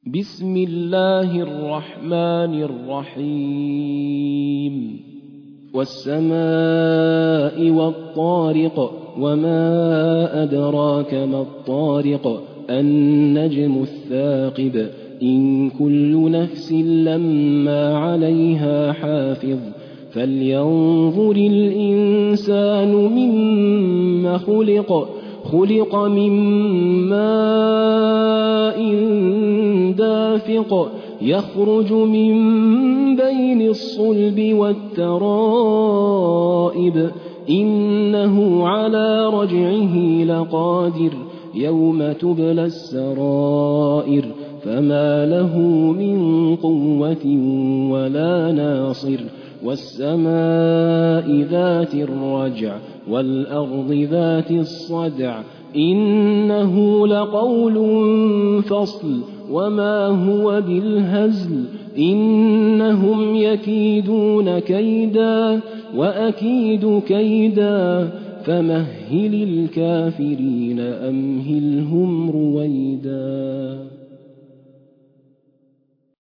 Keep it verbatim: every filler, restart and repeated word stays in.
بسم الله الرحمن الرحيم والسماء والطارق وما أدراك ما الطارق النجم الثاقب إن كل نفس لما عليها حافظ فلينظر الإنسان مما خلق خلق من ماء دافق يخرج من بين الصلب والترائب إنه على رجعه لقادر يوم تبلى السرائر فما له من قوة ولا ناصر والسماء ذات الرجع والأرض ذات الصدع إنه لقول فصل وما هو بالهزل إنهم يكيدون كيدا وأكيد كيدا فمهل الكافرين أمهلهم